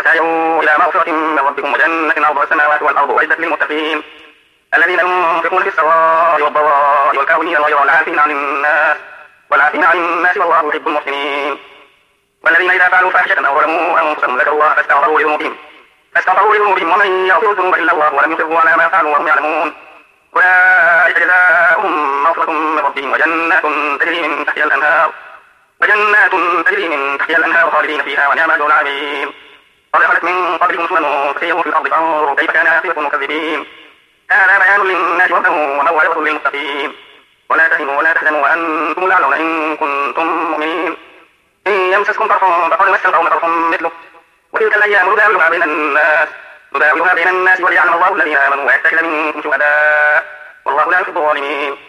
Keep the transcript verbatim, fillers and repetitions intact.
وسارعوا إلى مغفرة من ربكم وجنة عرضها السماوات والأرض أعدت للمتقين الذين ينفقون في السراء والضراء والكاظمين الغيظ والعافين عن الناس والعافين عن الناس والله يحب المحسنين والذين إذا فعلوا فاحشة أو ظلموا أنفسهم ذكروا الله فاستغفروا لذنوبهم فاستغفروا لذنوبهم ومن يغفر الذنوب إلا الله ولم يصروا على ما فعلوا وهم يعلمون أولئك جزاؤهم مغفرة من ربهم وجنات تجري من تحتها الأنهار وجنات تجري من تحتها الأنهار خالدين فيها ونعم أجر العاملين قد خلت من قبلكم سنن فسيروا في الأرض فانظروا كيف كان عاقبة المكذبين هذا بيان للناس وهدى وموعظة للمتقين ولا تهنوا ولا تحزنوا وأنتم الأعلون إن كنتم مؤمنين إن يمسسكم قرح فقد مس القوم قرح مثله وتلك الأيام نداولها بين الناس نداولها بين الناس وليعلم الله الذين آمنوا ويتخذ منكم شهداء والله لا يحب الظالمين